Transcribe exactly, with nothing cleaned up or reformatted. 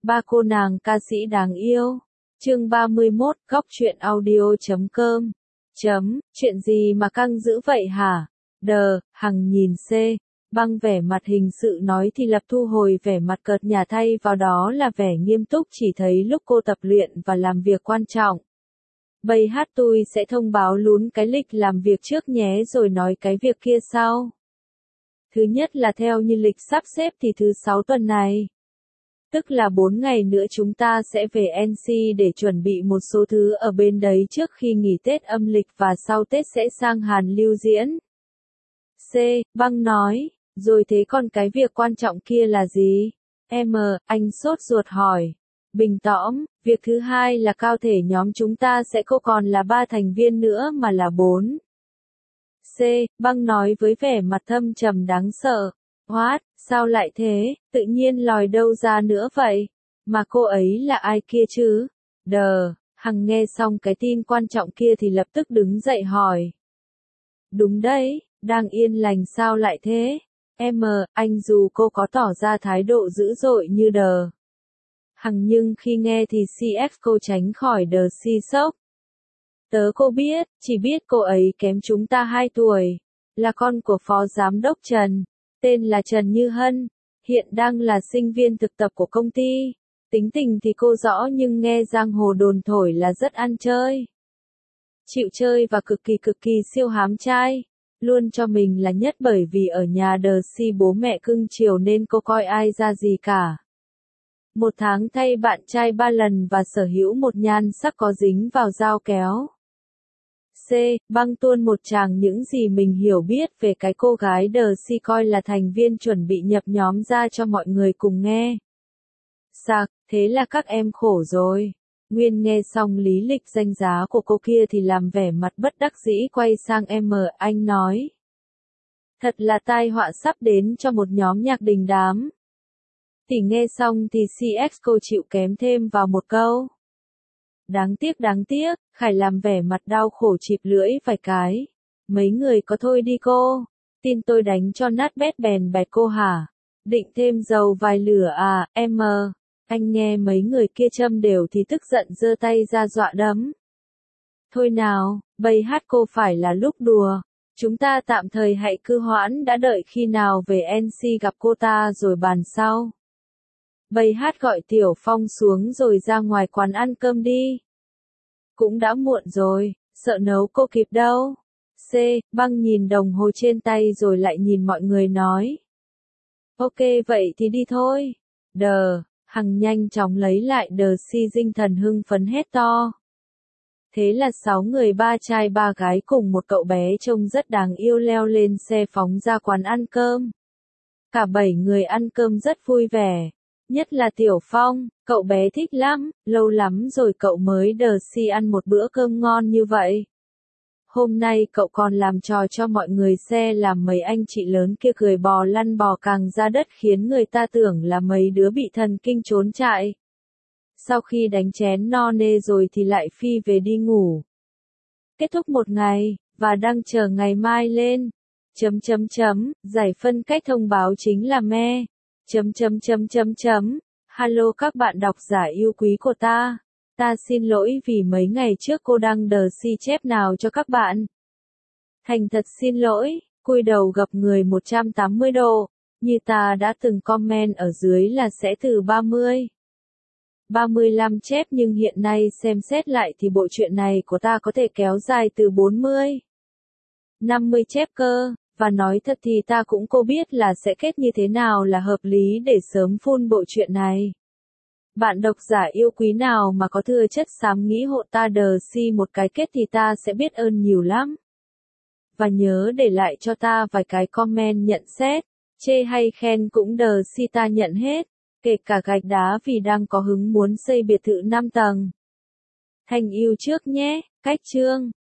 Ba cô nàng ca sĩ đáng yêu. Chương ba mươi mốt, góc truyện audio chấm com. Chấm, chuyện gì mà căng dữ vậy hả? Đờ, Hằng nhìn C. Băng vẻ mặt hình sự nói thì lập thu hồi vẻ mặt cợt nhả thay vào đó là vẻ nghiêm túc, chỉ thấy lúc cô tập luyện và làm việc quan trọng. Bây hát tôi sẽ thông báo lún cái lịch làm việc trước nhé rồi nói cái việc kia sau. Thứ nhất là theo như lịch sắp xếp thì thứ sáu tuần này. Tức là bốn ngày nữa chúng ta sẽ về en xê để chuẩn bị một số thứ ở bên đấy trước khi nghỉ Tết âm lịch và sau Tết sẽ sang Hàn lưu diễn. C. Băng nói, rồi thế còn cái việc quan trọng kia là gì? M. Anh sốt ruột hỏi. Bình tõm, việc thứ hai là cao thể nhóm chúng ta sẽ không còn là ba thành viên nữa mà là bốn. C. Băng nói với vẻ mặt thâm trầm đáng sợ. What? Sao lại thế? Tự nhiên lòi đâu ra nữa vậy? Mà cô ấy là ai kia chứ? Đờ, Hằng nghe xong cái tin quan trọng kia thì lập tức đứng dậy hỏi. Đúng đấy, đang yên lành sao lại thế? M. Anh dù cô có tỏ ra thái độ dữ dội như đờ. Hằng nhưng khi nghe thì xê ép cô tránh khỏi đờ si sốc. Tớ cô biết, chỉ biết cô ấy kém chúng ta hai tuổi. Là con của phó giám đốc Trần. Tên là Trần Như Hân. Hiện đang là sinh viên thực tập của công ty. Tính tình thì cô rõ nhưng nghe giang hồ đồn thổi là rất ăn chơi. Chịu chơi và cực kỳ cực kỳ siêu hám trai. Luôn cho mình là nhất bởi vì ở nhà đờ si bố mẹ cưng chiều nên cô coi ai ra gì cả. Một tháng thay bạn trai ba lần và sở hữu một nhan sắc có dính vào dao kéo. C. Băng tuôn một tràng những gì mình hiểu biết về cái cô gái đờ si coi là thành viên chuẩn bị nhập nhóm ra cho mọi người cùng nghe. Sạc, thế là các em khổ rồi. Nguyên nghe xong lý lịch danh giá của cô kia thì làm vẻ mặt bất đắc dĩ quay sang em anh nói. Thật là tai họa sắp đến cho một nhóm nhạc đình đám. Thì nghe xong thì xê ét cô chịu kém thêm vào một câu. Đáng tiếc đáng tiếc, Khải làm vẻ mặt đau khổ chịp lưỡi vài cái. Mấy người có thôi đi cô, tin tôi đánh cho nát bét bèn bẹt cô hả? Định thêm dầu vài lửa à, em mờ. Anh nghe mấy người kia châm đều thì tức giận giơ tay ra dọa đấm. Thôi nào, bây hát cô phải là lúc đùa. Chúng ta tạm thời hãy cứ hoãn đã đợi khi nào về en xê gặp cô ta rồi bàn sau. Bây hát gọi Tiểu Phong xuống rồi ra ngoài quán ăn cơm đi. Cũng đã muộn rồi, sợ nấu cô kịp đâu. C. Băng nhìn đồng hồ trên tay rồi lại nhìn mọi người nói. Ok vậy thì đi thôi. Đờ, Hằng nhanh chóng lấy lại đờ si dinh thần hưng phấn hét to. Thế là sáu người ba trai ba gái cùng một cậu bé trông rất đáng yêu leo lên xe phóng ra quán ăn cơm. Cả bảy người ăn cơm rất vui vẻ. Nhất là Tiểu Phong, cậu bé thích lắm, lâu lắm rồi cậu mới đờ si ăn một bữa cơm ngon như vậy. Hôm nay cậu còn làm trò cho mọi người xe làm mấy anh chị lớn kia cười bò lăn bò càng ra đất khiến người ta tưởng là mấy đứa bị thần kinh trốn chạy. Sau khi đánh chén no nê rồi thì lại phi về đi ngủ. Kết thúc một ngày, và đang chờ ngày mai lên. Chấm chấm chấm, giải phân cách thông báo chính là me. Chấm chấm chấm chấm chấm. Hello các bạn độc giả yêu quý của ta. Ta xin lỗi vì mấy ngày trước cô đăng đờ si chép nào cho các bạn. Thành thật xin lỗi, cúi đầu gặp người một trăm tám mươi độ, như ta đã từng comment ở dưới là sẽ từ ba mươi. ba mươi lăm chép nhưng hiện nay xem xét lại thì bộ truyện này của ta có thể kéo dài từ bốn mươi. năm mươi chép cơ. Và nói thật thì ta cũng cô biết là sẽ kết như thế nào là hợp lý để sớm full bộ truyện này. Bạn độc giả yêu quý nào mà có thừa chất xám nghĩ hộ ta đờ si một cái kết thì ta sẽ biết ơn nhiều lắm. Và nhớ để lại cho ta vài cái comment nhận xét, chê hay khen cũng đờ si ta nhận hết, kể cả gạch đá vì đang có hứng muốn xây biệt thự năm tầng. Thành yêu trước nhé, cách chương.